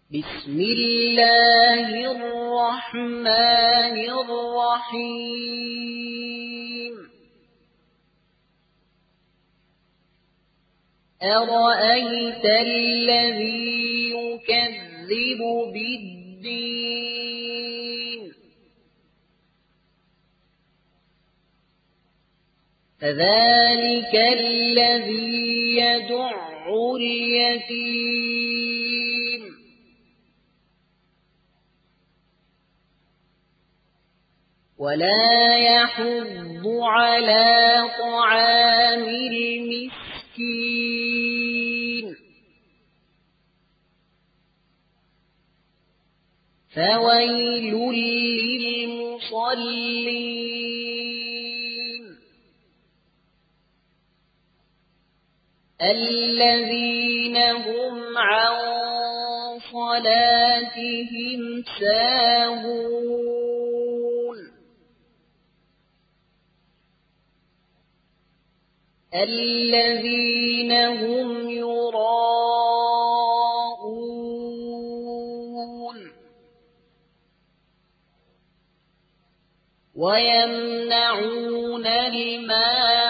بسم الله الرحمن الرحيم أرأيت الذي يكذب بالدين فذلك الذي يدع اليتيم ولا يحض على طعام المسكين فويل للمصلين الذين هم عن صلاتهم ساهون الذين هم يراءون ويمنعون الماء